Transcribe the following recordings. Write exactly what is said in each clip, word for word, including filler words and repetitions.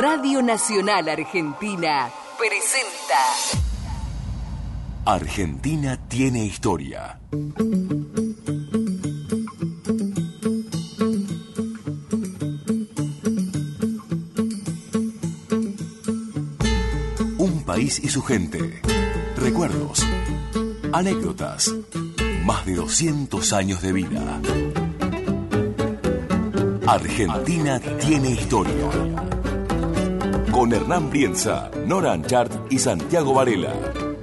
Radio Nacional Argentina presenta Argentina tiene historia. Un país y su gente. Recuerdos. Anécdotas. Más de doscientos años de vida. Argentina tiene historia. Con Hernán Brienza, Nora Anchart y Santiago Varela.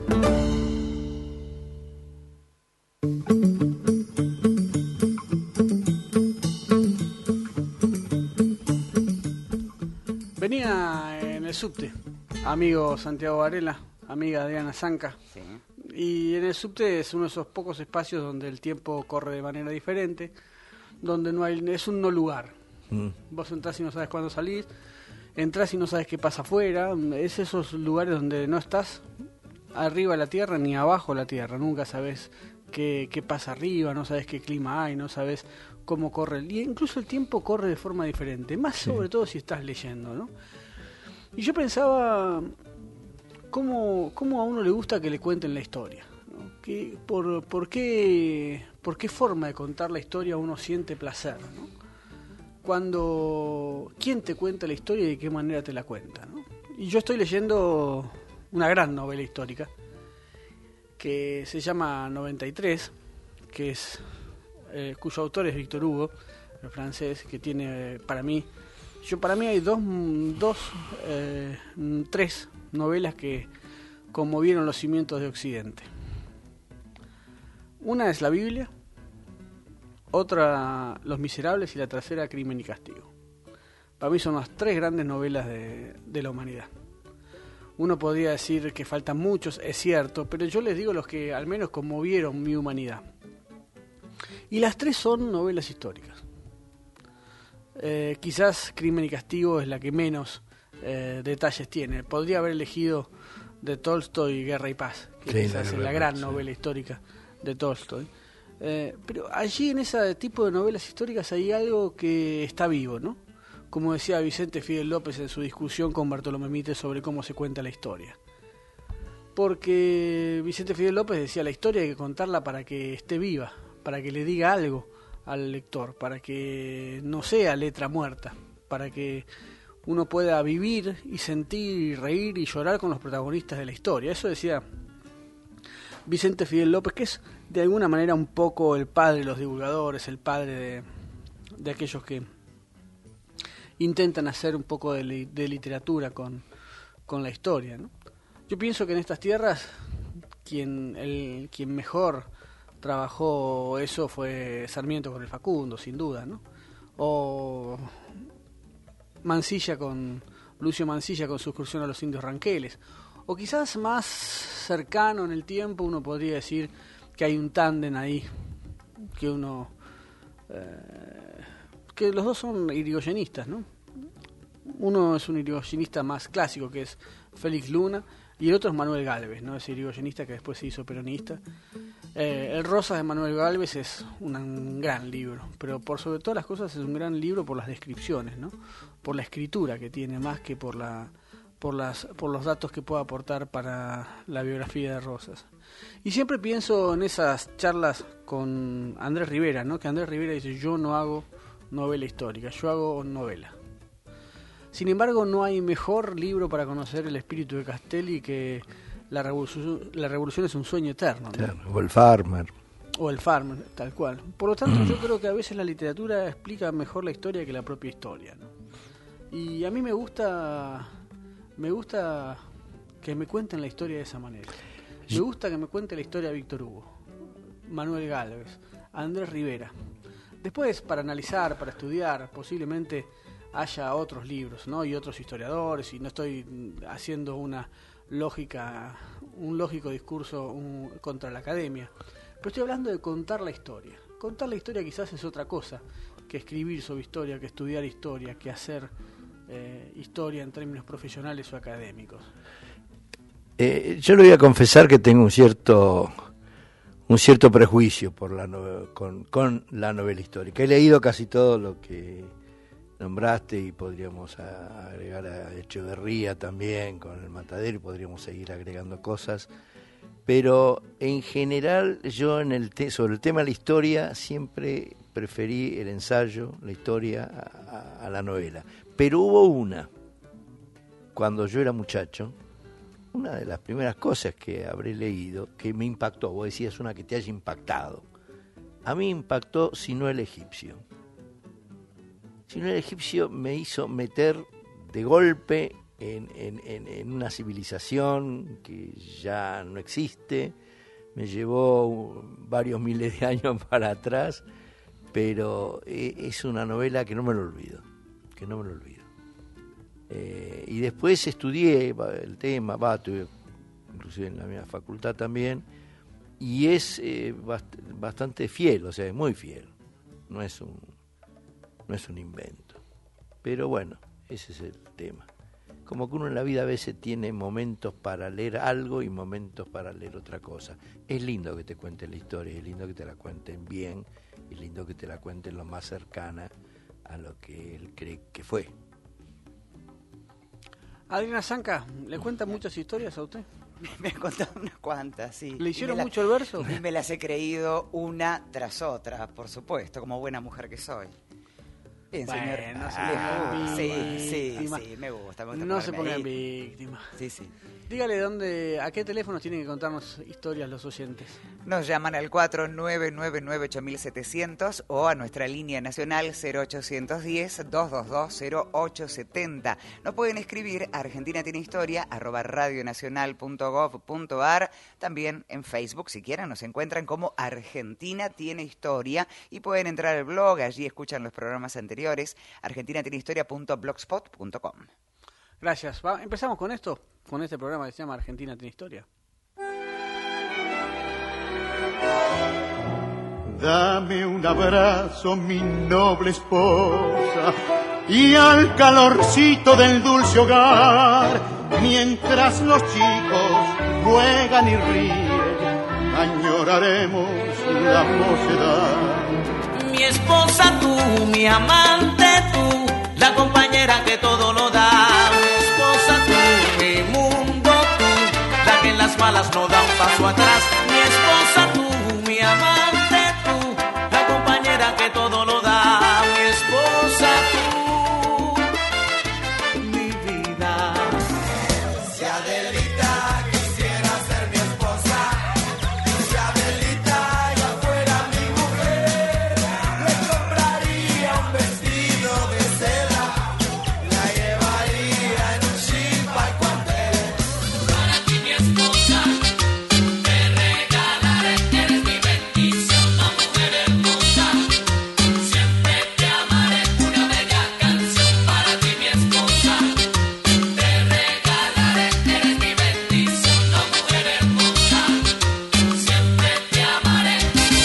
Venía en el subte, amigo Santiago Varela, amiga Diana Zanca. Sí. Y en el subte es uno de esos pocos espacios donde el tiempo corre de manera diferente, donde no hay, es un no lugar. Mm. Vos entrás y no sabes cuándo salís, entrás y no sabes qué pasa afuera. Es esos lugares donde no estás arriba de la tierra ni abajo de la tierra, nunca sabes qué, qué pasa arriba, no sabes qué clima hay, no sabes cómo corre el día, incluso el tiempo corre de forma diferente, más sí. Sobre todo si estás leyendo, ¿no? Y yo pensaba cómo, cómo a uno le gusta que le cuenten la historia, ¿no? Que, por, por, qué, por qué forma de contar la historia uno siente placer, ¿no? Cuando, ¿quién te cuenta la historia y de qué manera te la cuenta, ¿no? Y yo estoy leyendo una gran novela histórica que se llama noventa y tres, que es eh, cuyo autor es Victor Hugo, el francés, que tiene para mí, yo para mí hay dos, dos eh, tres novelas que conmovieron los cimientos de Occidente. Una es la Biblia, otra Los Miserables y la tercera Crimen y Castigo. Para mí son las tres grandes novelas de, de la humanidad. Uno podría decir que faltan muchos, es cierto, pero yo les digo los que al menos conmovieron mi humanidad. Y las tres son novelas históricas. Eh, quizás Crimen y Castigo es la que menos eh, detalles tiene. Podría haber elegido de Tolstoy Guerra y Paz, que sí, quizás es la gran sí. novela histórica de Tolstoy. Eh, pero allí en ese tipo de novelas históricas hay algo que está vivo, ¿no? Como decía Vicente Fidel López en su discusión con Bartolomé Mitre sobre cómo se cuenta la historia. Porque Vicente Fidel López decía, la historia hay que contarla para que esté viva, para que le diga algo al lector, para que no sea letra muerta, para que uno pueda vivir y sentir y reír y llorar con los protagonistas de la historia. Eso decía Vicente Fidel López, que es de alguna manera un poco el padre de los divulgadores, el padre de, de aquellos que intentan hacer un poco de, li, de literatura con, con la historia, ¿no? Yo pienso que en estas tierras quien, el, quien mejor trabajó eso fue Sarmiento con el Facundo, sin duda, ¿no? O Mansilla con Lucio Mansilla con su excursión a los indios ranqueles. O quizás más cercano en el tiempo uno podría decir que hay un tándem ahí, que uno... Eh, que los dos son irigoyenistas, ¿no? Uno es un irigoyenista más clásico, que es Félix Luna, y el otro es Manuel Gálvez, ¿no? Ese irigoyenista que después se hizo peronista. Eh, el Rosas de Manuel Gálvez es un, un gran libro, pero por sobre todas las cosas es un gran libro por las descripciones, ¿no? Por la escritura que tiene, más que por la... por las por los datos que pueda aportar para la biografía de Rosas. Y siempre pienso en esas charlas con Andrés Rivera, ¿no? Que Andrés Rivera dice, yo no hago novela histórica, yo hago novela. Sin embargo, no hay mejor libro para conocer el espíritu de Castelli que La Revolución, la Revolución es un sueño eterno, ¿no? Claro, o el Farmer. O el Farmer, tal cual. Por lo tanto, yo creo que a veces la literatura explica mejor la historia que la propia historia, ¿no? Y a mí me gusta... Me gusta que me cuenten la historia de esa manera. Me gusta que me cuente la historia de Víctor Hugo, Manuel Gálvez, Andrés Rivera. Después, para analizar, para estudiar, posiblemente haya otros libros, ¿no? Y otros historiadores, y no estoy haciendo una lógica, un lógico discurso un, contra la academia. Pero estoy hablando de contar la historia. Contar la historia quizás es otra cosa que escribir sobre historia, que estudiar historia, que hacer... Eh, historia en términos profesionales o académicos. Eh, yo le voy a confesar que tengo un cierto un cierto prejuicio por la no, con, con la novela histórica. He leído casi todo lo que nombraste, y podríamos a, agregar a Echeverría también con El Matadero, y podríamos seguir agregando cosas. Pero en general yo en el te- sobre el tema de la historia siempre preferí el ensayo, la historia, a, a, a la novela. Pero hubo una, cuando yo era muchacho, una de las primeras cosas que habré leído que me impactó. Vos decías una que te haya impactado. A mí impactó Sino el egipcio. Sino el egipcio me hizo meter de golpe en, en, en, en una civilización que ya no existe. Me llevó varios miles de años para atrás, pero es una novela que no me lo olvido, que no me lo olvido. Eh, y después estudié el tema, va, tuve, inclusive en la misma facultad también, y es eh, bast- bastante fiel, o sea, es muy fiel, no es un, no es un invento. Pero bueno, ese es el tema. Como que uno en la vida a veces tiene momentos para leer algo y momentos para leer otra cosa. Es lindo que te cuenten la historia, es lindo que te la cuenten bien, es lindo que te la cuenten lo más cercana a lo que él cree que fue. Adriana Zanca, ¿le cuenta muchas historias a usted? Me han contado unas cuantas, sí. ¿Le hicieron la, mucho el verso? Y me las he creído una tras otra, por supuesto, como buena mujer que soy. Bien, Bueno, señor. no se Ah, ponga sí, sí, víctima. sí, me gusta. Me gusta No se ponerme pongan ahí. víctimas. Sí, sí. Dígale dónde, a qué teléfonos tienen que contarnos historias los oyentes. Nos llaman al cuatro nueve nueve nueve ocho siete cero cero o a nuestra línea nacional cero ocho uno cero, dos dos dos, cero ocho siete cero. Nos pueden escribir a Argentina Tiene Historia, arroba radionacional punto gov punto ar. También en Facebook, si quieren, nos encuentran como Argentina Tiene Historia y pueden entrar al blog, allí escuchan los programas anteriores, argentina tiene historia punto blogspot punto com. Gracias. Va, empezamos con esto, con este programa que se llama Argentina Tiene Historia. Dame un abrazo, mi noble esposa, y al calorcito del dulce hogar, mientras los chicos juegan y ríen, añoraremos la mocedad. Mi esposa tú, mi amante tú, la compañera que todo lo da. Mi esposa tú, mi mundo tú, la que en las malas no da un paso atrás. Mi esposa tú, mi amante tú, la compañera que todo lo da. Mi esposa tú, mi vida. Si Adelita quisiera ser mi esposa, si Adelita ya fuera mi mujer, le compraría un vestido de seda, la llevaría en un jeep al cuartel. Para ti mi esposa, te regalaré, eres mi bendición, la mujer hermosa. Siempre te amaré, una bella canción para ti mi esposa. Te regalaré, eres mi bendición, la mujer hermosa. Siempre te amaré.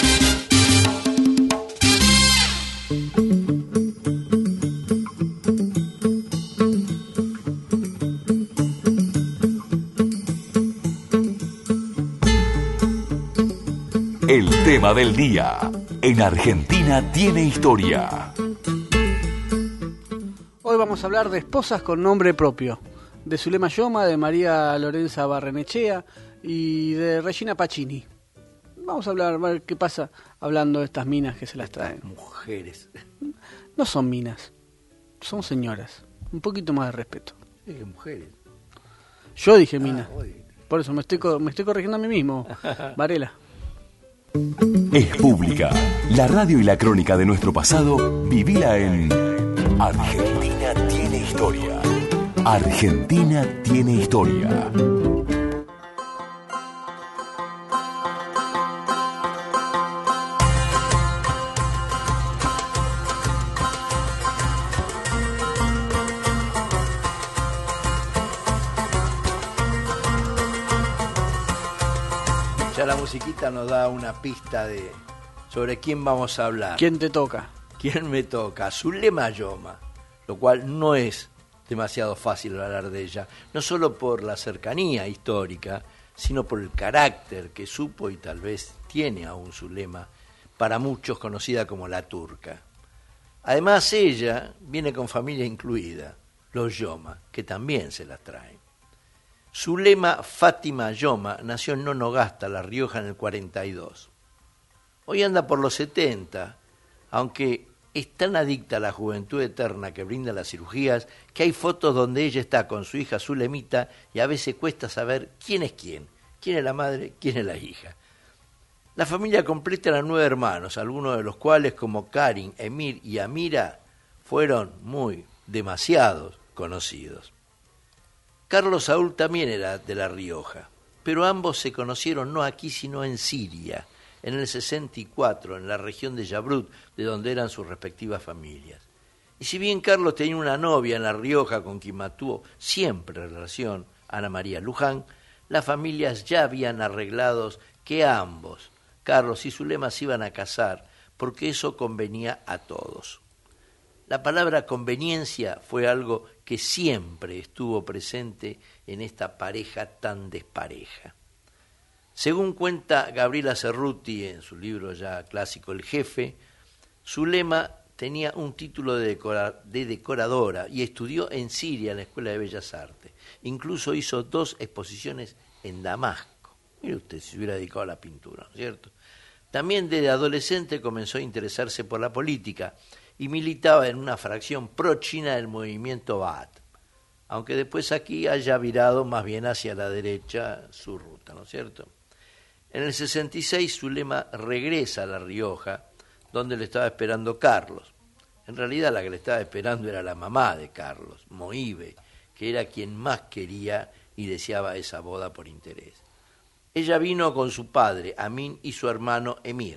El tema del día. En Argentina Tiene Historia. Hoy vamos a hablar de esposas con nombre propio. De Zulema Yoma, de María Lorenza Barrenechea y de Regina Pacini. Vamos a hablar, a ver qué pasa hablando de estas minas que se las traen. Mujeres. No son minas, son señoras. Un poquito más de respeto. Eh, mujeres. Yo dije mina. Ah, oye. Por eso me estoy, co- me estoy corrigiendo a mí mismo, Varela. Es pública. La radio y la crónica de nuestro pasado, vivila en Argentina Tiene Historia. Argentina Tiene Historia. Ya la musiquita nos da una pista de sobre quién vamos a hablar. ¿Quién te toca? ¿Quién me toca? Zulema Yoma, lo cual no es demasiado fácil hablar de ella, no solo por la cercanía histórica, sino por el carácter que supo y tal vez tiene aún Zulema, para muchos conocida como la turca. Además, ella viene con familia incluida, los Yoma, que también se las traen. Zulema Fátima Yoma nació en Nonogasta, La Rioja, en el cuarenta y dos. Hoy anda por los setenta, aunque es tan adicta a la juventud eterna que brinda las cirugías que hay fotos donde ella está con su hija Zulemita y a veces cuesta saber quién es quién, quién es la madre, quién es la hija. La familia completa eran nueve hermanos, algunos de los cuales, como Karin, Emir y Amira, fueron muy, demasiados conocidos. Carlos Saúl también era de La Rioja, pero ambos se conocieron no aquí sino en Siria, en el sesenta y cuatro, en la región de Yabrut, de donde eran sus respectivas familias. Y si bien Carlos tenía una novia en La Rioja con quien mantuvo siempre relación, Ana María Luján, las familias ya habían arreglado que ambos, Carlos y Zulema, se iban a casar, porque eso convenía a todos. La palabra conveniencia fue algo que siempre estuvo presente en esta pareja tan despareja. Según cuenta Gabriela Cerruti en su libro ya clásico El Jefe, Zulema tenía un título de, decora, de decoradora y estudió en Siria en la Escuela de Bellas Artes. Incluso hizo dos exposiciones en Damasco. Mire usted, si se hubiera dedicado a la pintura, ¿no es cierto? También desde adolescente comenzó a interesarse por la política y militaba en una fracción pro-china del movimiento Ba'ath, aunque después aquí haya virado más bien hacia la derecha su ruta, ¿no es cierto? En el sesenta y seis Zulema regresa a La Rioja, donde le estaba esperando Carlos. En realidad la que le estaba esperando era la mamá de Carlos, Moibe, que era quien más quería y deseaba esa boda por interés. Ella vino con su padre, Amin, y su hermano Emir.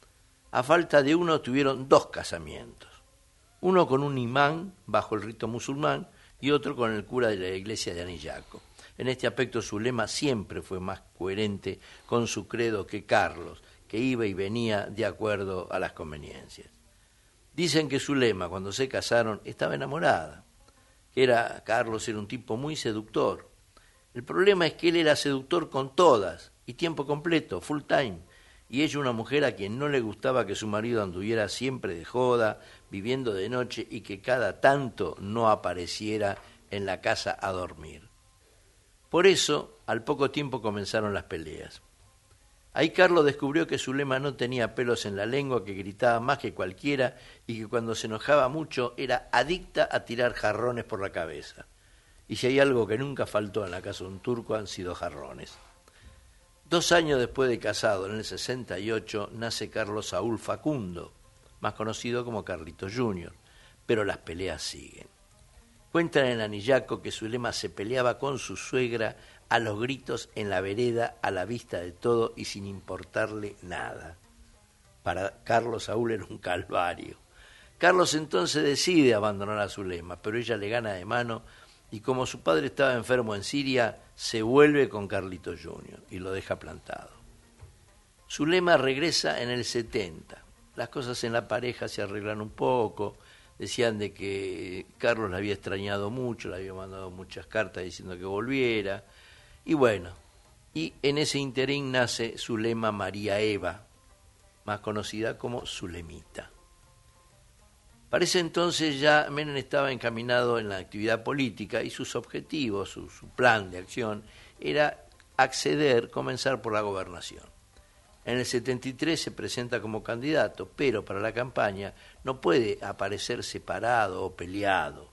A falta de uno tuvieron dos casamientos, uno con un imán bajo el rito musulmán y otro con el cura de la iglesia de Anillaco. En este aspecto Zulema siempre fue más coherente con su credo que Carlos, que iba y venía de acuerdo a las conveniencias. Dicen que Zulema, cuando se casaron, estaba enamorada, que era, Carlos era un tipo muy seductor. El problema es que él era seductor con todas, y tiempo completo, full time, y ella una mujer a quien no le gustaba que su marido anduviera siempre de joda, viviendo de noche y que cada tanto no apareciera en la casa a dormir. Por eso, al poco tiempo comenzaron las peleas. Ahí Carlos descubrió que Zulema no tenía pelos en la lengua, que gritaba más que cualquiera y que cuando se enojaba mucho era adicta a tirar jarrones por la cabeza. Y si hay algo que nunca faltó en la casa de un turco han sido jarrones. Dos años después de casado, en el sesenta y ocho, nace Carlos Saúl Facundo, más conocido como Carlito junior, pero las peleas siguen. Cuentan en Anillaco que Zulema se peleaba con su suegra a los gritos en la vereda, a la vista de todo y sin importarle nada. Para Carlos Saúl era un calvario. Carlos entonces decide abandonar a Zulema, pero ella le gana de mano y como su padre estaba enfermo en Siria, se vuelve con Carlito junior y lo deja plantado. Zulema regresa en el setenta. Las cosas en la pareja se arreglan un poco. Decían de que Carlos la había extrañado mucho, le había mandado muchas cartas diciendo que volviera. Y bueno, y en ese interín nace Zulema María Eva, más conocida como Zulemita. Para ese entonces ya Menem estaba encaminado en la actividad política y sus objetivos, su, su plan de acción, era acceder, comenzar por la gobernación. En el setenta y tres se presenta como candidato, pero para la campaña no puede aparecer separado o peleado.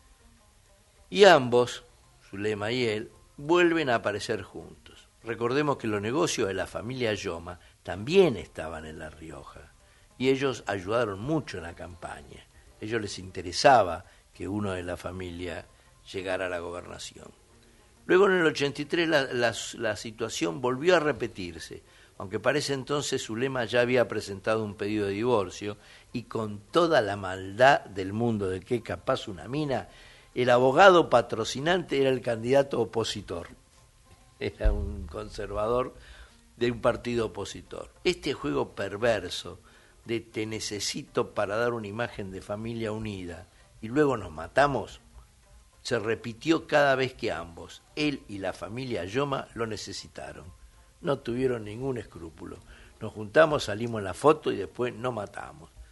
Y ambos, Zulema y él, vuelven a aparecer juntos. Recordemos que los negocios de la familia Yoma también estaban en La Rioja y ellos ayudaron mucho en la campaña. A ellos les interesaba que uno de la familia llegara a la gobernación. Luego en el ochenta y tres la, la, la situación volvió a repetirse, aunque para ese entonces Zulema ya había presentado un pedido de divorcio y con toda la maldad del mundo de que capaz una mina, el abogado patrocinante era el candidato opositor. Era un conservador de un partido opositor. Este juego perverso de te necesito para dar una imagen de familia unida y luego nos matamos, se repitió cada vez que ambos, él y la familia Yoma, lo necesitaron. No tuvieron ningún escrúpulo. Nos juntamos, salimos en la foto y después nos matamos.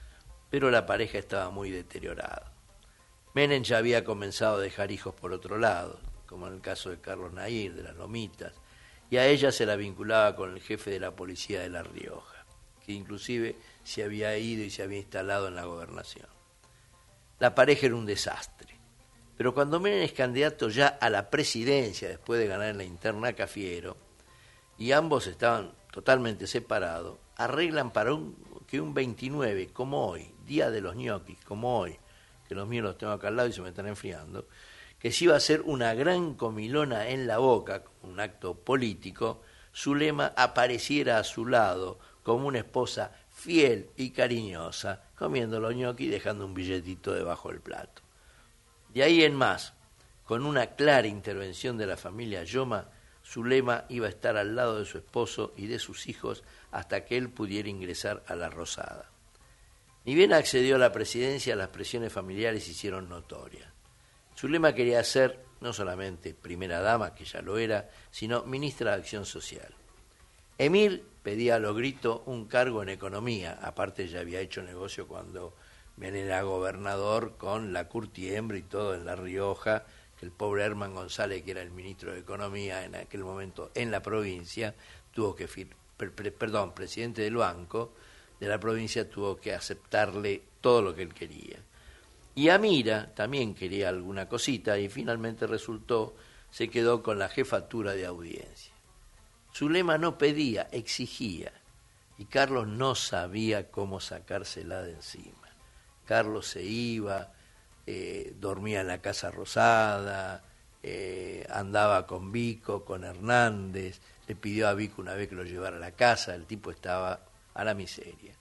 pero la pareja estaba muy deteriorada. Menem ya había comenzado a dejar hijos por otro lado, como en el caso de Carlos Nair, de las Lomitas, y a ella se la vinculaba con el jefe de la policía de La Rioja, que inclusive se había ido y se había instalado en la gobernación. La pareja era un desastre, pero cuando Menem es candidato ya a la presidencia, después de ganar en la interna Cafiero, y ambos estaban totalmente separados, arreglan para un, que un veintinueve, como hoy, día de los ñoquis, como hoy, que los míos los tengo acá al lado y se me están enfriando, que se iba a hacer una gran comilona en La Boca, un acto político, Zulema apareciera a su lado como una esposa fiel y cariñosa, comiendo los ñoquis y dejando un billetito debajo del plato. De ahí en más, con una clara intervención de la familia Yoma, Zulema iba a estar al lado de su esposo y de sus hijos hasta que él pudiera ingresar a la Rosada. Ni bien accedió a la presidencia, las presiones familiares se hicieron notorias. Zulema quería ser no solamente primera dama, que ya lo era, sino ministra de Acción Social. Emil pedía a los gritos un cargo en economía, aparte ya había hecho negocio cuando Menem era gobernador con la Curtiembre y todo en La Rioja, que el pobre Herman González, que era el ministro de Economía en aquel momento en la provincia, tuvo que, fir- per- per- perdón, presidente del banco de la provincia, tuvo que aceptarle todo lo que él quería. Y Amira también quería alguna cosita y finalmente resultó, se quedó con la jefatura de audiencia. Zulema no pedía, exigía, y Carlos no sabía cómo sacársela de encima. Carlos se iba, eh, dormía en la Casa Rosada, eh, andaba con Vico, con Hernández, le pidió a Vico una vez que lo llevara a la casa, el tipo estaba a la miseria.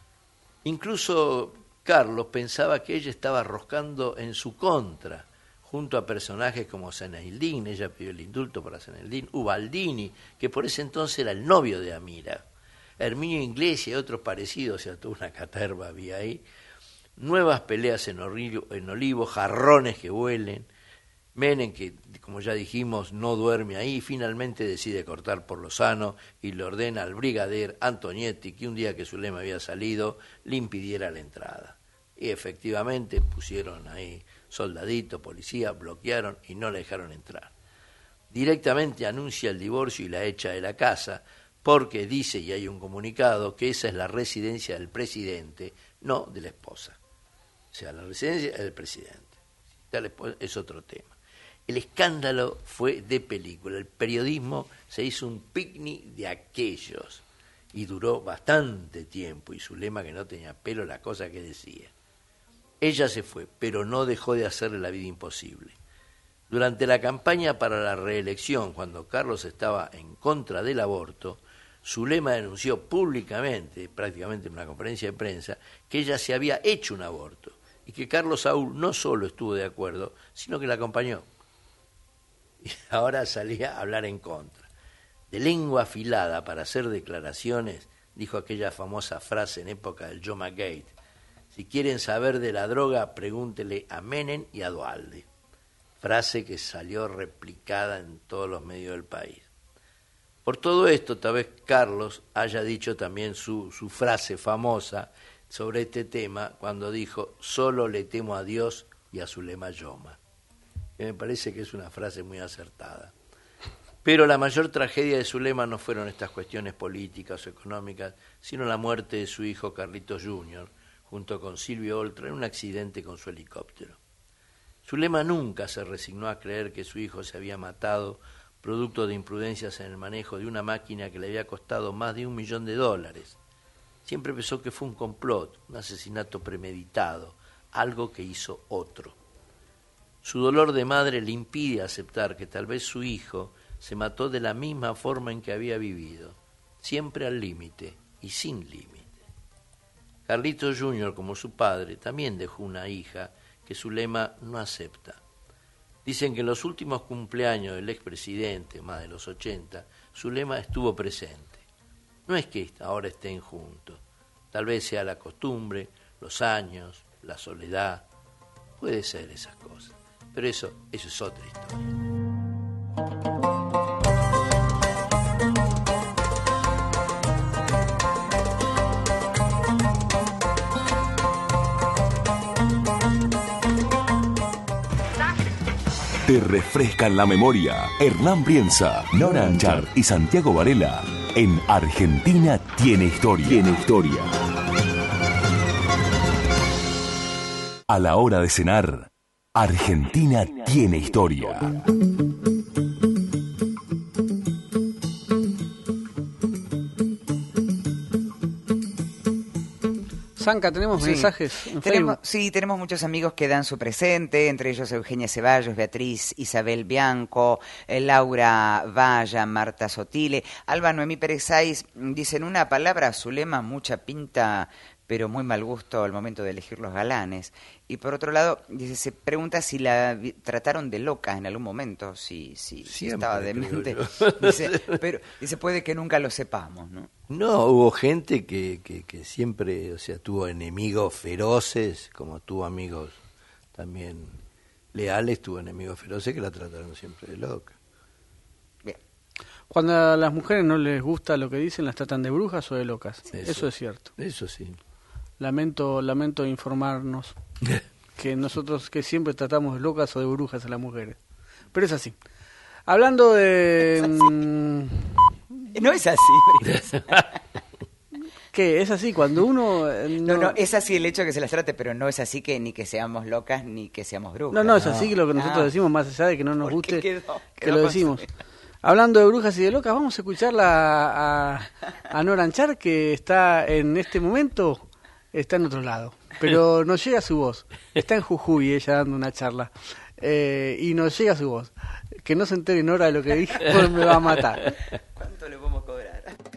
Incluso Carlos pensaba que ella estaba roscando en su contra, junto a personajes como Zeneldín, ella pidió el indulto para Zeneldín, Ubaldini, que por ese entonces era el novio de Amira, Herminio Iglesias y otros parecidos, o sea, toda una caterva había ahí, nuevas peleas en Olivo, en Olivo, jarrones que vuelen, Menem, que como ya dijimos no duerme ahí, finalmente decide cortar por lo sano y le ordena al brigadier Antonietti que un día que Zulema había salido le impidiera la entrada. Y efectivamente pusieron ahí soldaditos, policía, bloquearon y no le dejaron entrar. Directamente anuncia el divorcio y la echa de la casa porque dice, y hay un comunicado, que esa es la residencia del presidente, no de la esposa. O sea, la residencia es del presidente. Tal es otro tema. El escándalo fue de película. El periodismo se hizo un picnic de aquellos y duró bastante tiempo. Y Zulema, que no tenía pelo, la cosa que decía. Ella se fue, pero no dejó de hacerle la vida imposible. Durante la campaña para la reelección, cuando Carlos estaba en contra del aborto, Zulema denunció públicamente, prácticamente en una conferencia de prensa, que ella se había hecho un aborto y que Carlos Saúl no solo estuvo de acuerdo, sino que la acompañó. Y ahora salía a hablar en contra. De lengua afilada para hacer declaraciones, dijo aquella famosa frase en época del Joma Gate: si quieren saber de la droga, pregúntele a Menem y a Duhalde. Frase que salió replicada en todos los medios del país. Por todo esto, tal vez Carlos haya dicho también su, su frase famosa sobre este tema cuando dijo: solo le temo a Dios y a Zulema Yoma. Que me parece que es una frase muy acertada. Pero la mayor tragedia de Zulema no fueron estas cuestiones políticas o económicas, sino la muerte de su hijo Carlitos junior, junto con Silvio Oltra, en un accidente con su helicóptero. Zulema nunca se resignó a creer que su hijo se había matado producto de imprudencias en el manejo de una máquina que le había costado más de un millón de dólares. Siempre pensó que fue un complot, un asesinato premeditado, algo que hizo otro. Su dolor de madre le impide aceptar que tal vez su hijo se mató de la misma forma en que había vivido, siempre al límite y sin límite. Carlitos junior, como su padre, también dejó una hija que Zulema no acepta. Dicen que en los últimos cumpleaños del expresidente, más de los ochenta, Zulema estuvo presente. No es que ahora estén juntos, tal vez sea la costumbre, los años, la soledad, puede ser esas cosas, pero eso, eso es otra historia. te refrescan la memoria. Hernán Brienza, Nora Anchar y Santiago Varela en Argentina tiene historia. Tiene historia. A la hora de cenar, Argentina tiene historia. Sanca, tenemos Sí. mensajes en Tenemos, Facebook. sí, tenemos muchos amigos que dan su presente, entre ellos Eugenia Ceballos, Beatriz Isabel Bianco, eh, Laura Valla, Marta Sotile, Alba Noemí Pérez Saiz. Dicen una palabra, Zulema, mucha pinta, pero muy mal gusto al momento de elegir los galanes. Y por otro lado, dice, se pregunta si la vi- trataron de loca en algún momento, si, si, si Siempre, estaba creo demente. yo. Dice, pero dice, puede que nunca lo sepamos, ¿no? No, hubo gente que, que, que siempre, o sea, tuvo enemigos feroces, como tuvo amigos también leales, tuvo enemigos feroces que la trataron siempre de loca. Bien. Cuando a las mujeres no les gusta lo que dicen, las tratan de brujas o de locas. Eso, Eso. es cierto. Eso sí. Lamento, lamento informarnos que nosotros que siempre tratamos de locas o de brujas a las mujeres. Pero es así. Hablando de... mm, No es así, Brice. ¿Qué? Es así, cuando uno... eh, No, no, es así el hecho de que se las trate, pero no es así que ni que seamos locas ni que seamos brujas. No, no, es así lo que nosotros Ah. decimos, más allá de que no nos ¿Por qué guste, quedó? que Quedó lo con decimos. su- Hablando de brujas y de locas, vamos a escucharla a, a Nora Anchar, que está en este momento, está en otro lado, pero nos llega su voz. Está en Jujuy ella dando una charla, eh, y nos llega su voz. Que no se entere Nora de lo que dijo, pues me va a matar. ¿Cuánto le podemos cobrar?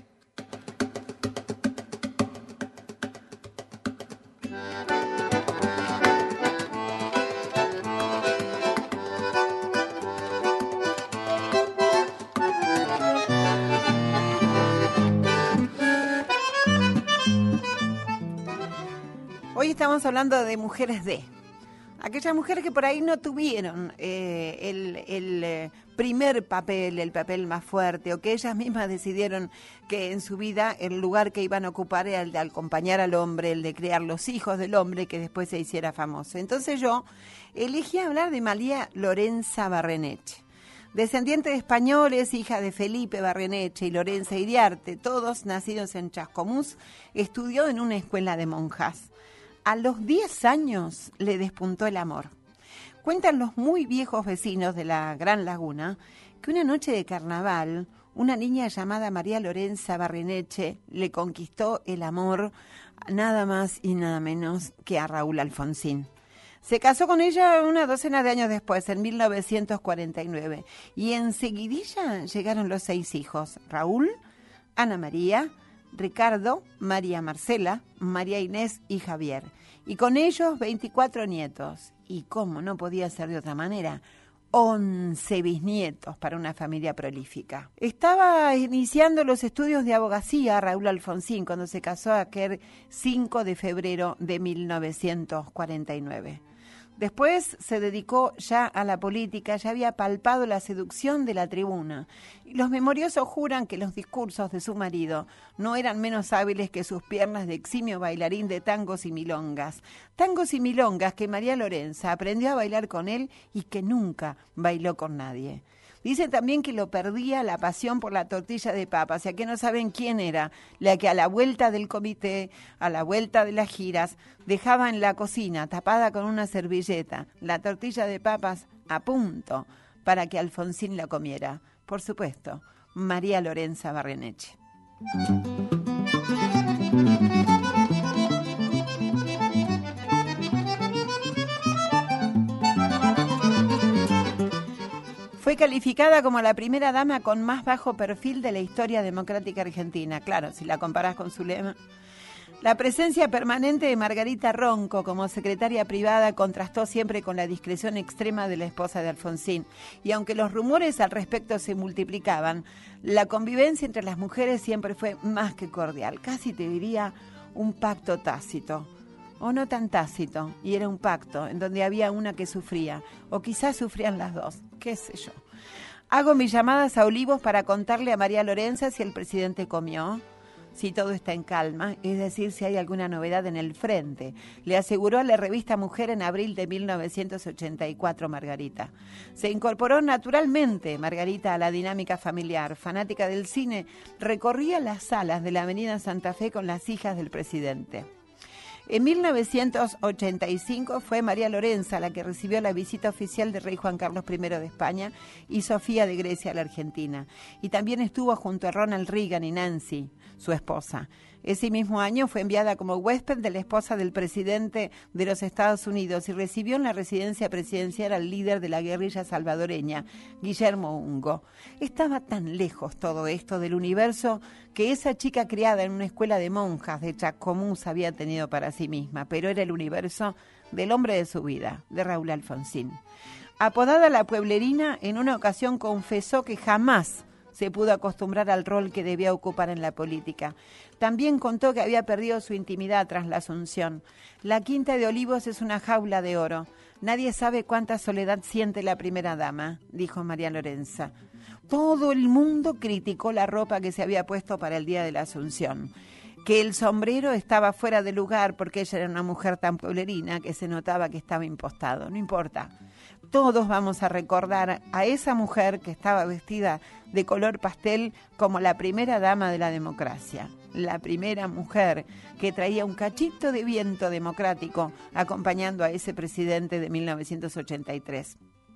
Hoy estamos hablando de mujeres de. Aquellas mujeres que por ahí no tuvieron eh, el, el eh, primer papel, el papel más fuerte, o que ellas mismas decidieron que en su vida el lugar que iban a ocupar era el de acompañar al hombre, el de criar los hijos del hombre que después se hiciera famoso. Entonces yo elegí hablar de María Lorenza Barreneche. Descendiente de españoles, hija de Felipe Barreneche y Lorenza Iriarte, todos nacidos en Chascomús, estudió en una escuela de monjas. A los diez años le despuntó el amor. Cuentan los muy viejos vecinos de la Gran Laguna que una noche de carnaval, una niña llamada María Lorenza Barreneche le conquistó el amor nada más y nada menos que a Raúl Alfonsín. Se casó con ella una docena de años después, en mil novecientos cuarenta y nueve, y enseguidilla llegaron los seis hijos: Raúl, Ana María, Ricardo, María Marcela, María Inés y Javier. Y con ellos veinticuatro nietos. Y como no podía ser de otra manera, once bisnietos para una familia prolífica. Estaba iniciando los estudios de abogacía Raúl Alfonsín cuando se casó aquel cinco de febrero de mil novecientos cuarenta y nueve. Después se dedicó ya a la política, ya había palpado la seducción de la tribuna. Y los memoriosos juran que los discursos de su marido no eran menos hábiles que sus piernas de eximio bailarín de tangos y milongas. Tangos y milongas que María Lorenza aprendió a bailar con él y que nunca bailó con nadie. Dicen también que lo perdía la pasión por la tortilla de papa, o sea que no saben quién era la que a la vuelta del comité, a la vuelta de las giras, dejaba en la cocina, tapada con una servilleta, la tortilla de papas a punto para que Alfonsín la comiera. Por supuesto, María Lorenza Barreneche. Fue calificada como la primera dama con más bajo perfil de la historia democrática argentina. Claro, si la comparás con Zulema. La presencia permanente de Margarita Ronco como secretaria privada contrastó siempre con la discreción extrema de la esposa de Alfonsín. Y aunque los rumores al respecto se multiplicaban, la convivencia entre las mujeres siempre fue más que cordial. Casi te diría un pacto tácito. O no tan tácito, y era un pacto en donde había una que sufría, o quizás sufrían las dos, qué sé yo. Hago mis llamadas a Olivos para contarle a María Lorenza si el presidente comió, si todo está en calma, es decir, si hay alguna novedad en el frente, le aseguró a la revista Mujer en abril de mil novecientos ochenta y cuatro Margarita. Se incorporó naturalmente Margarita a la dinámica familiar. Fanática del cine, recorría las salas de la Avenida Santa Fe con las hijas del presidente. En mil novecientos ochenta y cinco fue María Lorenza la que recibió la visita oficial del rey Juan Carlos primero de España y Sofía de Grecia a la Argentina. Y también estuvo junto a Ronald Reagan y Nancy, su esposa. Ese mismo año fue enviada como huésped de la esposa del presidente de los Estados Unidos y recibió en la residencia presidencial al líder de la guerrilla salvadoreña, Guillermo Ungo. Estaba tan lejos todo esto del universo que esa chica criada en una escuela de monjas de Chascomús había tenido para sí misma, pero era el universo del hombre de su vida, de Raúl Alfonsín. Apodada la Pueblerina, en una ocasión confesó que jamás se pudo acostumbrar al rol que debía ocupar en la política. También contó que había perdido su intimidad tras la Asunción. La Quinta de Olivos es una jaula de oro. Nadie sabe cuánta soledad siente la primera dama, dijo María Lorenza. Todo el mundo criticó la ropa que se había puesto para el día de la Asunción. Que el sombrero estaba fuera de lugar porque ella era una mujer tan pueblerina que se notaba que estaba impostado. No importa. Todos vamos a recordar a esa mujer que estaba vestida de color pastel como la primera dama de la democracia. La primera mujer que traía un cachito de viento democrático acompañando a ese presidente de mil novecientos ochenta y tres.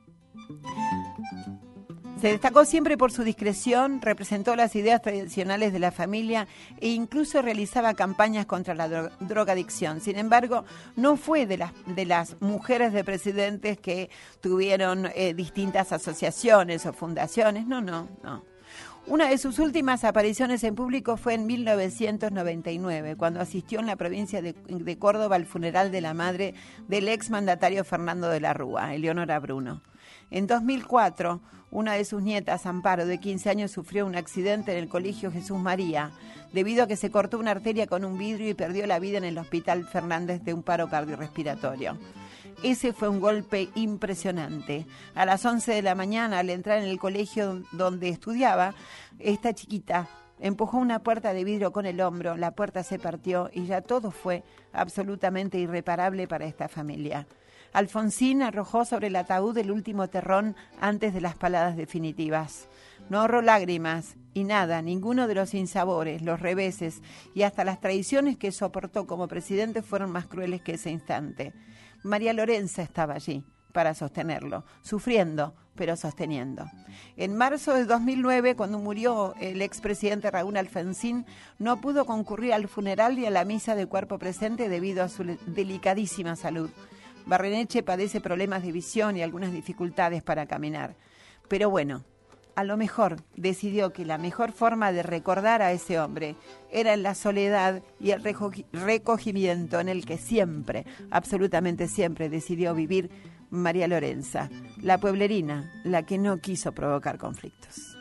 Se destacó siempre por su discreción, representó las ideas tradicionales de la familia e incluso realizaba campañas contra la dro- drogadicción. Sin embargo, no fue de las, de las mujeres de presidentes que tuvieron eh, distintas asociaciones o fundaciones. No, no, no. Una de sus últimas apariciones en público fue en mil novecientos noventa y nueve, cuando asistió en la provincia de, de Córdoba al funeral de la madre del exmandatario Fernando de la Rúa, Eleonora Bruno. En dos mil cuatro, una de sus nietas, Amparo, de quince años, sufrió un accidente en el Colegio Jesús María, debido a que se cortó una arteria con un vidrio y perdió la vida en el Hospital Fernández de un paro cardiorrespiratorio. Ese fue un golpe impresionante. A las once de la mañana, al entrar en el colegio donde estudiaba, esta chiquita empujó una puerta de vidrio con el hombro, la puerta se partió y ya todo fue absolutamente irreparable para esta familia. Alfonsín arrojó sobre el ataúd el último terrón antes de las paladas definitivas. No ahorró lágrimas y nada, ninguno de los sinsabores, los reveses y hasta las traiciones que soportó como presidente fueron más crueles que ese instante. María Lorenza estaba allí para sostenerlo, sufriendo, pero sosteniendo. En marzo de dos mil nueve, cuando murió el expresidente Raúl Alfonsín, no pudo concurrir al funeral y a la misa de cuerpo presente debido a su delicadísima salud. Barreneche padece problemas de visión y algunas dificultades para caminar. Pero bueno, a lo mejor decidió que la mejor forma de recordar a ese hombre era en la soledad y el recogimiento en el que siempre, absolutamente siempre, decidió vivir María Lorenza, la pueblerina, la que no quiso provocar conflictos.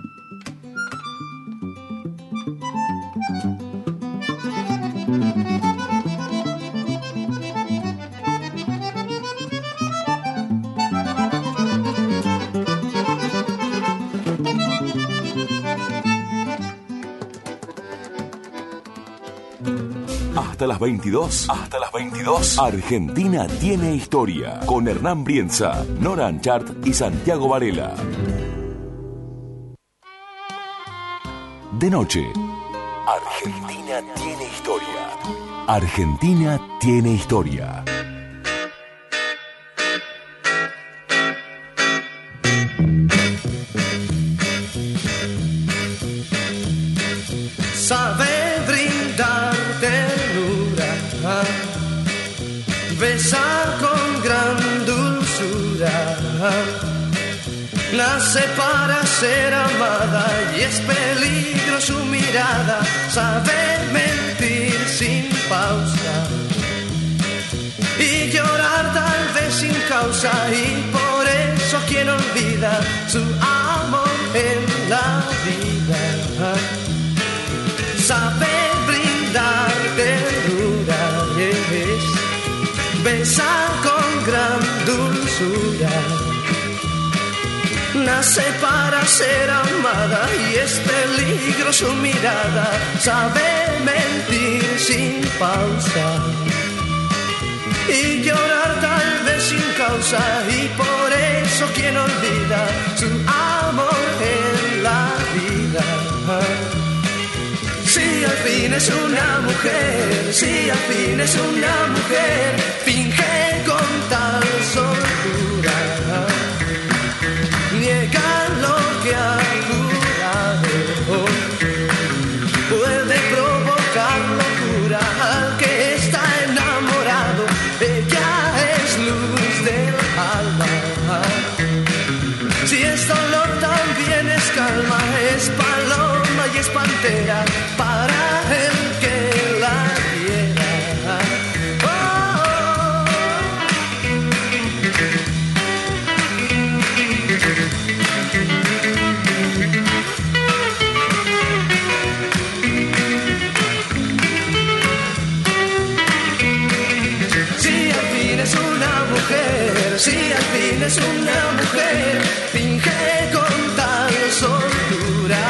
Hasta las veintidós. Hasta las veintidós. Argentina tiene historia. Con Hernán Brienza, Nora Anchart y Santiago Varela. De noche. Argentina tiene historia. Argentina tiene historia. Sabe brindar ternura, besar con gran dulzura. Nace para ser amada y es peligro su mirada. Sabe mentir sin pausa y llorar tal vez sin causa, y por eso quien olvida su amor en la vida. Sabe brindar ternura, yes. Besar con gran dulzura. nace para ser amada y es peligro su mirada, sabe mentir sin pausa y llorar tal vez sin causa, y por eso quien olvida su amor en la vida. Si al fin es una mujer, si al fin es una mujer, finge con tal soltura, niega lo que ha jurado, puede provocar locura al que está enamorado, ella es luz del alma. Si es dolor también es calma, es paloma y es pantera para el que la quiera. Oh, oh. Si al fin es una mujer, si al fin es una mujer, finge con tal soltura,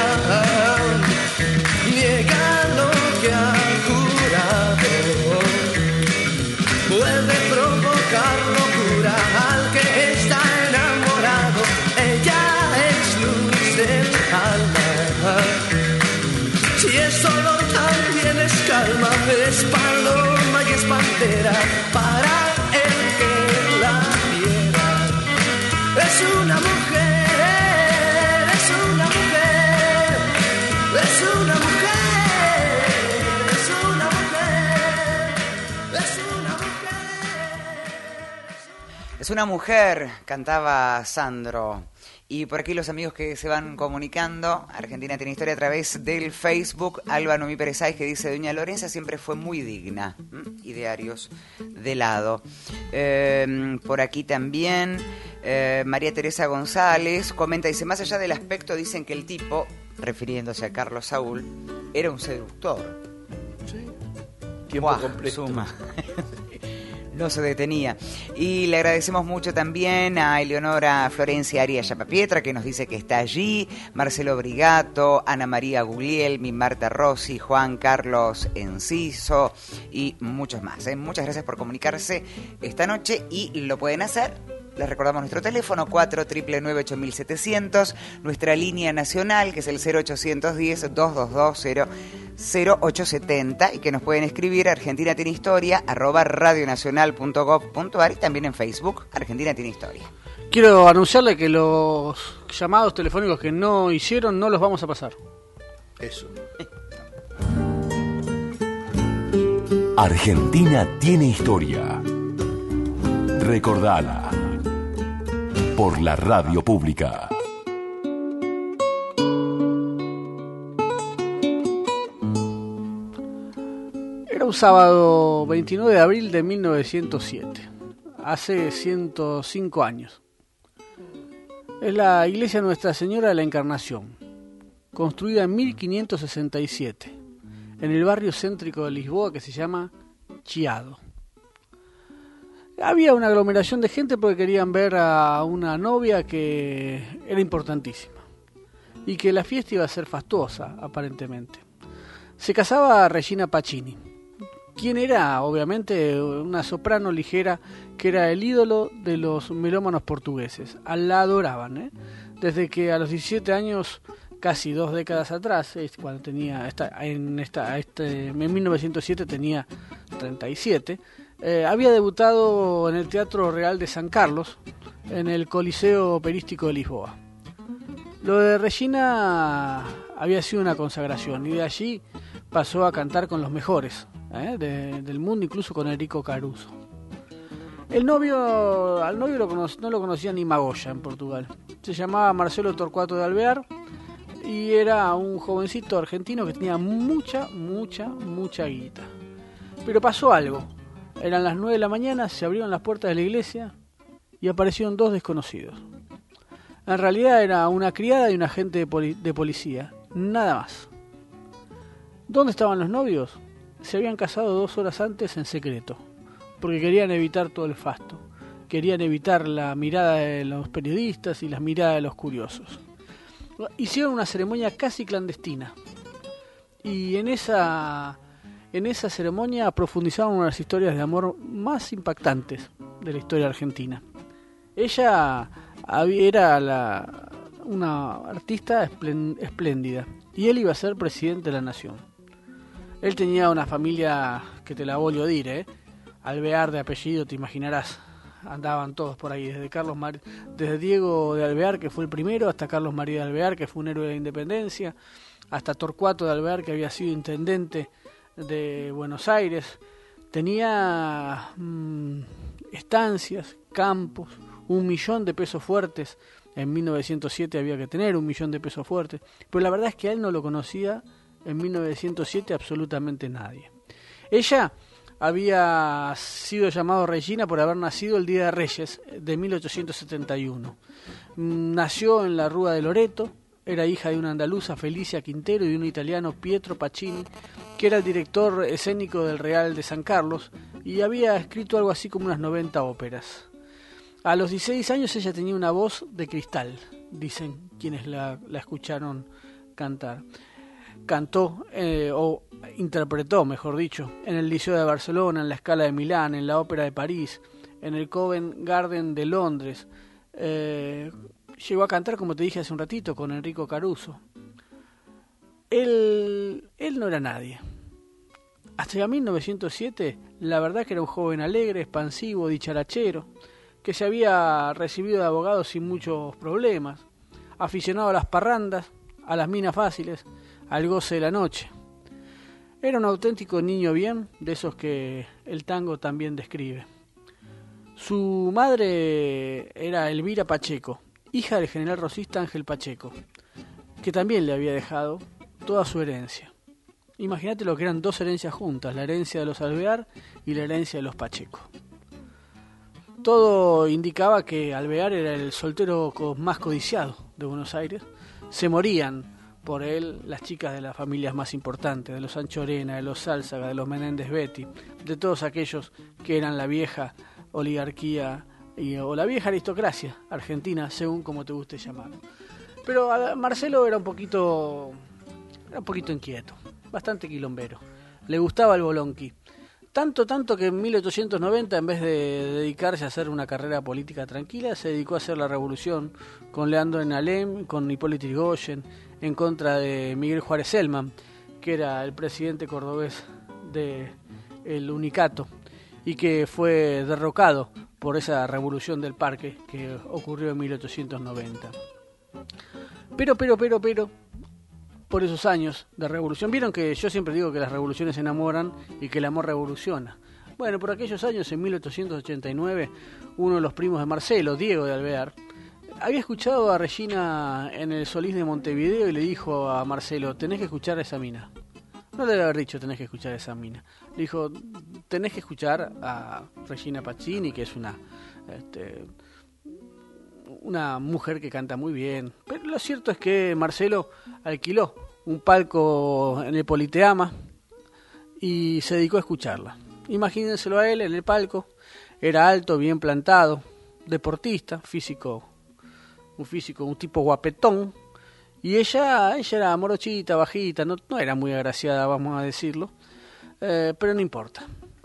niega lo que ha jurado, puede provocar locura al que está enamorado, ella es luz del alma. Si es dolor también es calma, es paloma y es pantera para el que la quiera. Es una mujer, es una mujer, es una mujer, es una mujer, es una mujer. Es una mujer, cantaba Sandro. Y por aquí los amigos que se van comunicando, Argentina tiene historia a través del Facebook. Alba Noemí Pérez Sáez, que dice: Doña Lorenza siempre fue muy digna. ¿Mm? Idearios de lado. Eh, por aquí también eh, María Teresa González comenta, dice: más allá del aspecto, dicen que el tipo, refiriéndose a Carlos Saúl, era un seductor. Sí. Tiempo Buah, completo. Suma. No se detenía. Y le agradecemos mucho también a Eleonora Florencia Arias Yapapietra, que nos dice que está allí, Marcelo Brigato, Ana María Guglielmi, Marta Rossi, Juan Carlos Enciso y muchos más. ¿eh? Muchas gracias por comunicarse esta noche y lo pueden hacer. Les recordamos nuestro teléfono cuatro nueve nueve ocho mil setecientos, nuestra línea nacional que es el cero ochocientos diez, doscientos veintidós, cero cero ocho setenta y que nos pueden escribir Argentina tiene historia arroba radionacional punto gov punto ar y también en Facebook Argentina tiene historia. Quiero anunciarle que los llamados telefónicos que no hicieron no los vamos a pasar. Eso. Argentina tiene historia. Recordala. Por la radio pública. Era un sábado veintinueve de abril de mil novecientos siete, hace ciento cinco años. Es la iglesia Nuestra Señora de la Encarnación, construida en mil quinientos sesenta y siete, en el barrio céntrico de Lisboa que se llama Chiado. Había una aglomeración de gente porque querían ver a una novia que era importantísima y que la fiesta iba a ser fastuosa, aparentemente. Se casaba Regina Pacini, quien era, obviamente, una soprano ligera que era el ídolo de los melómanos portugueses. La adoraban, ¿eh? Desde que a los diecisiete años, casi dos décadas atrás, cuando tenía esta, en, esta, este, en mil novecientos siete tenía treinta y siete, eh, había debutado en el Teatro Real de San Carlos, en el Coliseo Operístico de Lisboa. Lo de Regina había sido una consagración y de allí pasó a cantar con los mejores ¿eh? de, del mundo, incluso con Enrico Caruso. El novio, al novio lo cono, no lo conocía ni Magoya en Portugal. Se llamaba Marcelo Torcuato de Alvear y era un jovencito argentino que tenía mucha, mucha, mucha guita. Pero pasó algo. Eran las nueve de la mañana, se abrieron las puertas de la iglesia y aparecieron dos desconocidos. En realidad era una criada y un agente de, poli- de policía, nada más. ¿Dónde estaban los novios? Se habían casado dos horas antes en secreto, porque querían evitar todo el fasto. querían evitar la mirada de los periodistas y las miradas de los curiosos. Hicieron una ceremonia casi clandestina y en esa, en esa ceremonia profundizaron una de las historias de amor más impactantes de la historia argentina. Ella era la, una artista espléndida y él iba a ser presidente de la nación. Él tenía una familia que te la voy a decir, ¿eh? Alvear de apellido, te imaginarás. Andaban todos por ahí, desde Carlos Mar... desde Diego de Alvear, que fue el primero, hasta Carlos María de Alvear, que fue un héroe de la independencia, hasta Torcuato de Alvear, que había sido intendente de Buenos Aires. Tenía mmm, estancias, campos, un millón de pesos fuertes. En mil novecientos siete había que tener un millón de pesos fuertes, pero la verdad es que a él no lo conocía en mil novecientos siete absolutamente nadie. Ella había sido llamado Regina por haber nacido el Día de Reyes de mil ochocientos setenta y uno. Nació en la Rúa de Loreto, era hija de una andaluza, Felicia Quintero, y de un italiano, Pietro Pacini, que era el director escénico del Real de San Carlos, y había escrito algo así como unas noventa óperas. A los dieciséis años ella tenía una voz de cristal, dicen quienes la, la escucharon cantar. Cantó eh, o interpretó, mejor dicho, en el Liceo de Barcelona, en la Scala de Milán, en la Ópera de París, en el Covent Garden de Londres. Eh, llegó a cantar, como te dije hace un ratito, con Enrico Caruso. Él, él no era nadie. Hasta mil novecientos siete, la verdad que era un joven alegre, expansivo, dicharachero, que se había recibido de abogado sin muchos problemas, aficionado a las parrandas, a las minas fáciles, al goce de la noche. Era un auténtico niño bien, de esos que el tango también describe. Su madre era Elvira Pacheco, hija del general rosista Ángel Pacheco, que también le había dejado toda su herencia. Imagínate lo que eran dos herencias juntas, la herencia de los Alvear y la herencia de los Pacheco. Todo indicaba que Alvear era el soltero más codiciado de Buenos Aires. Se morían por él las chicas de las familias más importantes, de los Anchorena, de los Sálzaga, de los Menéndez Betti, de todos aquellos que eran la vieja oligarquía y, o la vieja aristocracia argentina, según como te guste llamar. Pero a Marcelo era un poquito, era un poquito inquieto, bastante quilombero. Le gustaba el bolonqui. Tanto, tanto que en mil ochocientos noventa, en vez de dedicarse a hacer una carrera política tranquila, se dedicó a hacer la revolución con Leandro en Alem, con Hipólito Yrigoyen, en contra de Miguel Juárez Celman, que era el presidente cordobés del Unicato, y que fue derrocado por esa revolución del Parque que ocurrió en mil ochocientos noventa. Pero, pero, pero, pero... por esos años de revolución. Vieron que yo siempre digo que las revoluciones enamoran y que el amor revoluciona. Bueno, por aquellos años, en mil ochocientos ochenta y nueve, uno de los primos de Marcelo, Diego de Alvear, había escuchado a Regina en el Solís de Montevideo y le dijo a Marcelo: tenés que escuchar a esa mina. No le debe haber dicho tenés que escuchar a esa mina. Le dijo: tenés que escuchar a Regina Pacini, que es una... Este, una mujer que canta muy bien. Pero lo cierto es que Marcelo alquiló un palco en el Politeama y se dedicó a escucharla. Imagínenselo a él en el palco. Era alto, bien plantado, deportista, físico, un físico, un tipo guapetón. Y ella, ella era morochita, bajita, no, no era muy agraciada, vamos a decirlo, eh, pero no importa.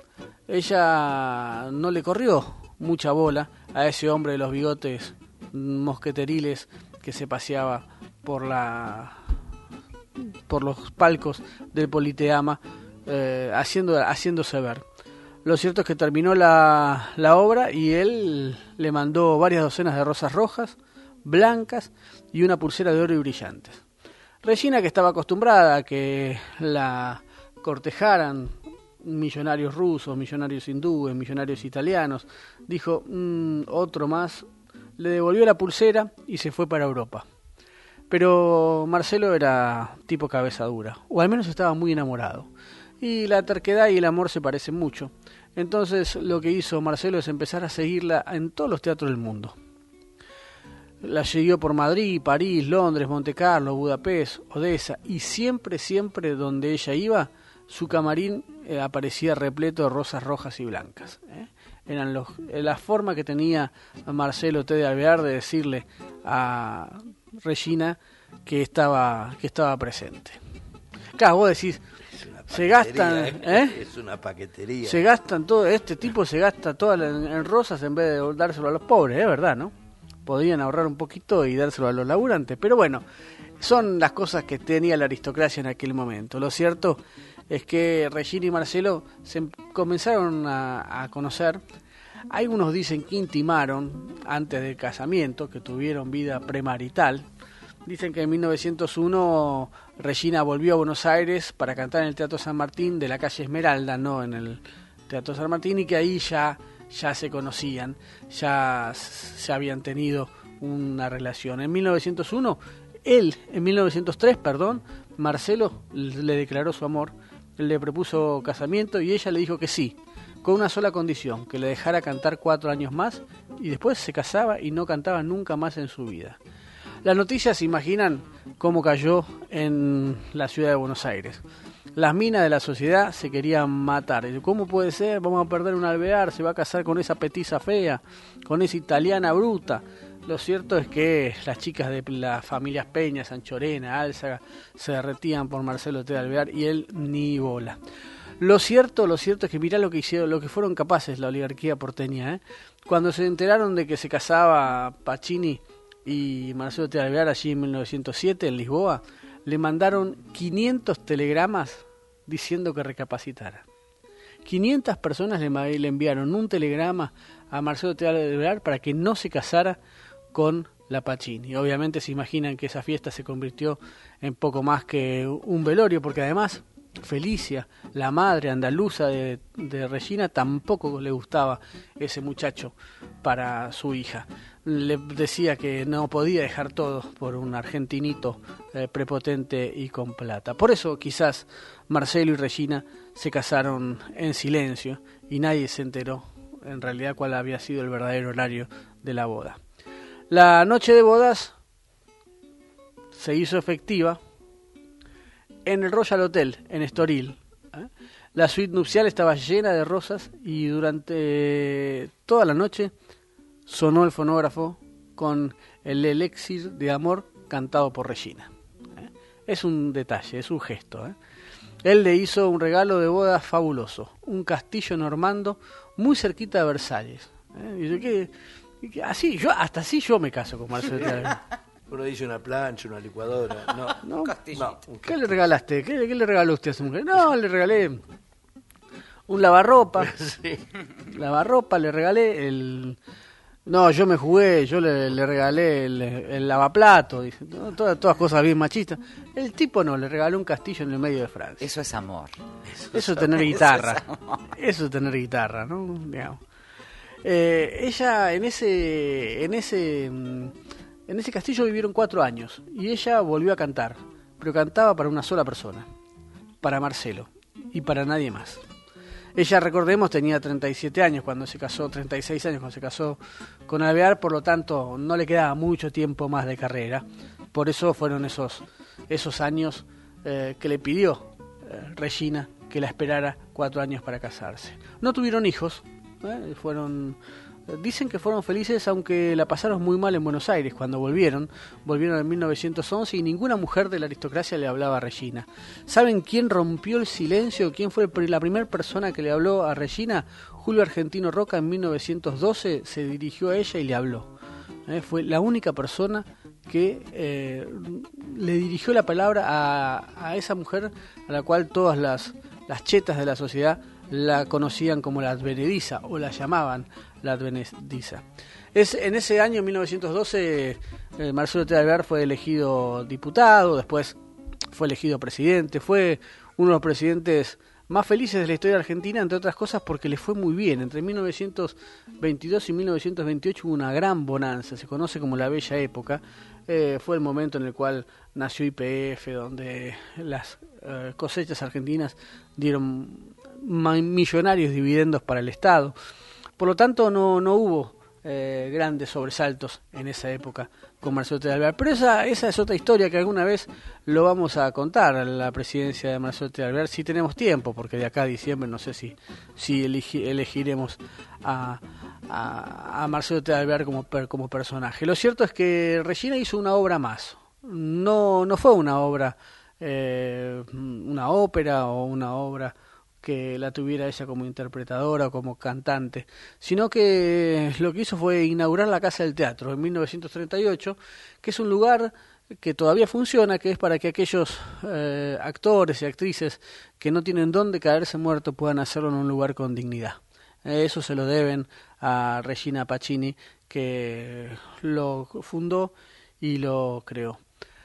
Ella no le corrió mucha bola a ese hombre de los bigotes mosqueteriles que se paseaba por la por los palcos del Politeama eh, haciendo, haciéndose ver. Lo cierto es que terminó la, la obra y él le mandó varias docenas de rosas rojas, blancas y una pulsera de oro y brillantes. Regina, que estaba acostumbrada a que la cortejaran millonarios rusos, millonarios hindúes, millonarios italianos, dijo: mmm, otro más. Le devolvió la pulsera y se fue para Europa. Pero Marcelo era tipo cabeza dura, o al menos estaba muy enamorado. Y la terquedad y el amor se parecen mucho. Entonces lo que hizo Marcelo es empezar a seguirla en todos los teatros del mundo. La siguió por Madrid, París, Londres, Montecarlo, Budapest, Odessa, y siempre, siempre donde ella iba, su camarín eh, aparecía repleto de rosas rojas y blancas. ¿eh? eran los, la forma que tenía Marcelo T. de Alvear de decirle a Regina que estaba, que estaba presente. Claro, vos decís, se gastan, ¿eh? ¿eh? Es una paquetería. Se gastan todo, este tipo se gasta toda la, en, en rosas en vez de dárselo a los pobres, es verdad, ¿no? Podrían ahorrar un poquito y dárselo a los laburantes, pero bueno, son las cosas que tenía la aristocracia en aquel momento. Lo cierto es que Regina y Marcelo se comenzaron a, a conocer. Algunos dicen que intimaron antes del casamiento, que tuvieron vida premarital. Dicen que en mil novecientos uno Regina volvió a Buenos Aires para cantar en el Teatro San Martín de la calle Esmeralda, no en el Teatro San Martín, y que ahí ya, ya se conocían, ya, ya habían tenido una relación. En mil novecientos uno, él, en mil novecientos tres, perdón, Marcelo le declaró su amor, le propuso casamiento y ella le dijo que sí, con una sola condición, que le dejara cantar cuatro años más y después se casaba y no cantaba nunca más en su vida. La noticia, se imaginan cómo cayó en la ciudad de Buenos Aires. Las minas de la sociedad se querían matar. ¿Cómo puede ser? Vamos a perder un Alvear, se va a casar con esa petiza fea, con esa italiana bruta. Lo cierto es que las chicas de las familias Peña, Sanchorena, Álzaga, se derretían por Marcelo T. de Alvear y él ni bola. Lo cierto, lo cierto es que mirá lo que hicieron, lo que fueron capaces la oligarquía porteña, ¿eh? Cuando se enteraron de que se casaba Pacini y Marcelo T. de Alvear allí en mil novecientos siete en Lisboa, le mandaron quinientos telegramas diciendo que recapacitara. quinientas personas le, le enviaron un telegrama a Marcelo T. de Alvear para que no se casara con la Pacini. Obviamente se imaginan que esa fiesta se convirtió en poco más que un velorio, porque además Felicia, la madre andaluza de, de Regina, tampoco le gustaba ese muchacho para su hija. Le decía que no podía dejar todo por un argentinito eh, prepotente y con plata. Por eso quizás Marcelo y Regina se casaron en silencio y nadie se enteró en realidad cuál había sido el verdadero horario de la boda. La noche de bodas se hizo efectiva en el Royal Hotel, en Estoril. ¿eh? La suite nupcial estaba llena de rosas y durante toda la noche sonó el fonógrafo con el elixir de amor cantado por Regina. ¿eh? Es un detalle, es un gesto. ¿eh? Él le hizo un regalo de boda fabuloso, un castillo normando muy cerquita de Versalles. ¿eh? Dice que, que así, yo hasta así yo me caso con Marcelo. Uno dice una plancha, una licuadora. No, no, un castillito. No, un ¿Qué le regalaste? ¿Qué, ¿Qué le regaló usted a su mujer? No, le regalé un lavarropa. Sí. Lavarropa, le regalé el... No, yo me jugué, yo le, le regalé el, el lavaplato, dice, ¿no? todas, todas cosas bien machistas. El tipo no, le regaló un castillo en el medio de Francia. Eso es amor. Eso, Eso es tener guitarra. Eso es, Eso es tener guitarra, ¿no? Digamos. Eh, ella en ese, en ese, en ese castillo vivieron cuatro años y ella volvió a cantar, pero cantaba para una sola persona, para Marcelo y para nadie más. Ella, recordemos, tenía treinta y siete años cuando se casó, treinta y seis años cuando se casó con Alvear, por lo tanto no le quedaba mucho tiempo más de carrera. Por eso fueron esos, esos años eh, que le pidió eh, Regina que la esperara cuatro años para casarse. No tuvieron hijos, eh, fueron... Dicen que fueron felices, aunque la pasaron muy mal en Buenos Aires cuando volvieron. Volvieron en mil novecientos once y ninguna mujer de la aristocracia le hablaba a Regina. ¿Saben quién rompió el silencio? ¿Quién fue la primera persona que le habló a Regina? Julio Argentino Roca en mil novecientos doce se dirigió a ella y le habló. ¿Eh? Fue la única persona que eh, le dirigió la palabra a, a esa mujer a la cual todas las, las chetas de la sociedad la conocían como la advenediza o la llamaban la advenediza. Es, en ese año, mil novecientos doce, eh, Marcelo T. de Alvear fue elegido diputado, después fue elegido presidente, fue uno de los presidentes más felices de la historia argentina, entre otras cosas porque le fue muy bien. Entre mil novecientos veintidós y mil novecientos veintiocho hubo una gran bonanza, se conoce como la Bella Época. Eh, fue el momento en el cual nació Y P F, donde las eh, cosechas argentinas dieron millonarios dividendos para el Estado. Por lo tanto, no, no hubo eh, grandes sobresaltos en esa época con Marcelo T. de Alvear. Pero esa, esa es otra historia que alguna vez lo vamos a contar, la presidencia de Marcelo T. de Alvear, si tenemos tiempo, porque de acá a diciembre no sé si, si elegi, elegiremos a, a, a Marcelo T. de Alvear como, per, como personaje. Lo cierto es que Regina hizo una obra más. No, no fue una obra, eh, una ópera o una obra que la tuviera ella como interpretadora o como cantante, sino que lo que hizo fue inaugurar la Casa del Teatro en mil novecientos treinta y ocho, que es un lugar que todavía funciona, que es para que aquellos eh, actores y actrices que no tienen dónde caerse muertos puedan hacerlo en un lugar con dignidad. Eh, eso se lo deben a Regina Pacini, que lo fundó y lo creó.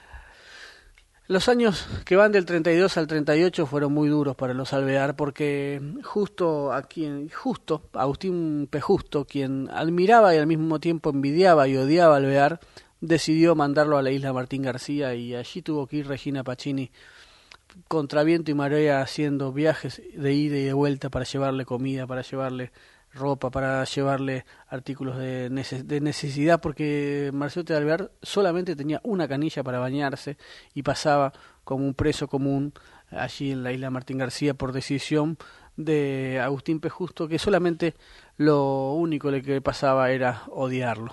Los años que van del treinta y dos al treinta y ocho fueron muy duros para los Alvear, porque justo a quien, justo Agustín P. Justo, quien admiraba y al mismo tiempo envidiaba y odiaba a Alvear, decidió mandarlo a la isla Martín García, y allí tuvo que ir Regina Pacini contra viento y marea haciendo viajes de ida y de vuelta para llevarle comida, para llevarle ropa, para llevarle artículos de, neces- de necesidad, porque Marcelo T. de Alvear solamente tenía una canilla para bañarse y pasaba como un preso común allí en la isla Martín García por decisión de Agustín P. Justo, que solamente lo único que pasaba era odiarlo.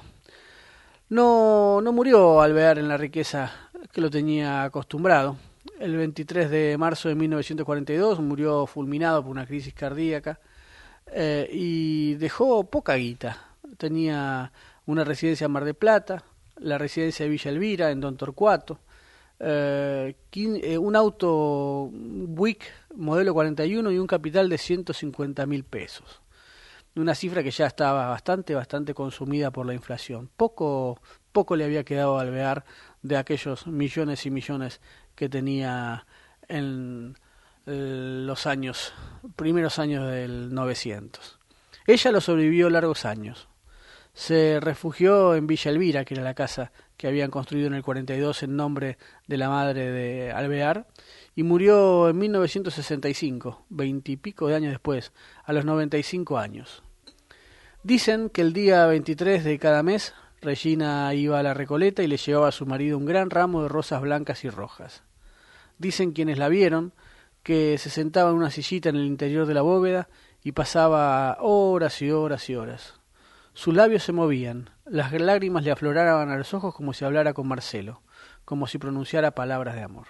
No, no murió Alvear en la riqueza que lo tenía acostumbrado. El veintitrés de marzo de mil novecientos cuarenta y dos murió fulminado por una crisis cardíaca. Eh, y dejó poca guita. Tenía una residencia en Mar del Plata, la residencia de Villa Elvira en Don Torcuato, eh, quin, eh, un auto Buick modelo cuarenta y uno y un capital de ciento cincuenta mil pesos. Una cifra que ya estaba bastante, bastante consumida por la inflación. Poco, poco le había quedado a Alvear de aquellos millones y millones que tenía en los años, primeros años del novecientos. Ella lo sobrevivió largos años. Se refugió en Villa Elvira, que era la casa que habían construido en el cuarenta y dos en nombre de la madre de Alvear, y murió en mil novecientos sesenta y cinco, veintipico de años después, a los noventa y cinco años. Dicen que el día veintitrés de cada mes Regina iba a la Recoleta y le llevaba a su marido un gran ramo de rosas blancas y rojas. Dicen quienes la vieron que se sentaba en una sillita en el interior de la bóveda y pasaba horas y horas y horas. Sus labios se movían, las lágrimas le afloraban a los ojos como si hablara con Marcelo, como si pronunciara palabras de amor.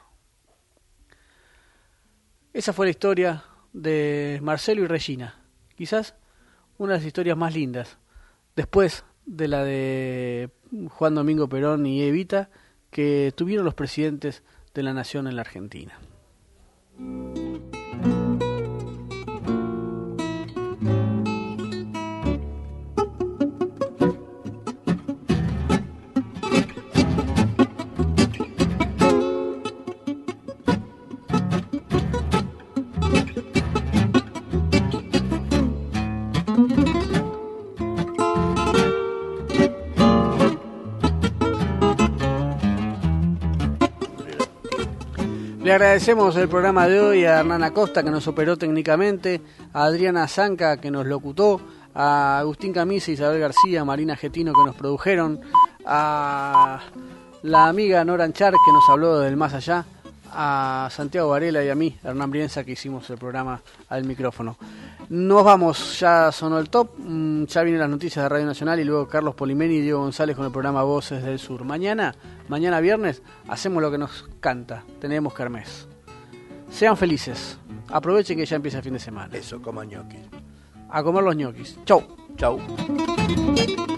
Esa fue la historia de Marcelo y Regina, quizás una de las historias más lindas, después de la de Juan Domingo Perón y Evita, que tuvieron los presidentes de la nación en la Argentina. Le agradecemos el programa de hoy a Hernán Acosta, que nos operó técnicamente, a Adriana Zanca, que nos locutó, a Agustín Camisa, Isabel García, Marina Getino, que nos produjeron, a la amiga Nora Anchar, que nos habló del más allá, a Santiago Varela y a mí, Hernán Brienza, que hicimos el programa al micrófono. Nos vamos, ya sonó el top, ya vienen las noticias de Radio Nacional y luego Carlos Polimeni y Diego González con el programa Voces del Sur. Mañana, mañana viernes, hacemos lo que nos canta, tenemos kermés. Sean felices, aprovechen que ya empieza el fin de semana. Eso, coman ñoquis. A comer los ñoquis. Chau. Chau.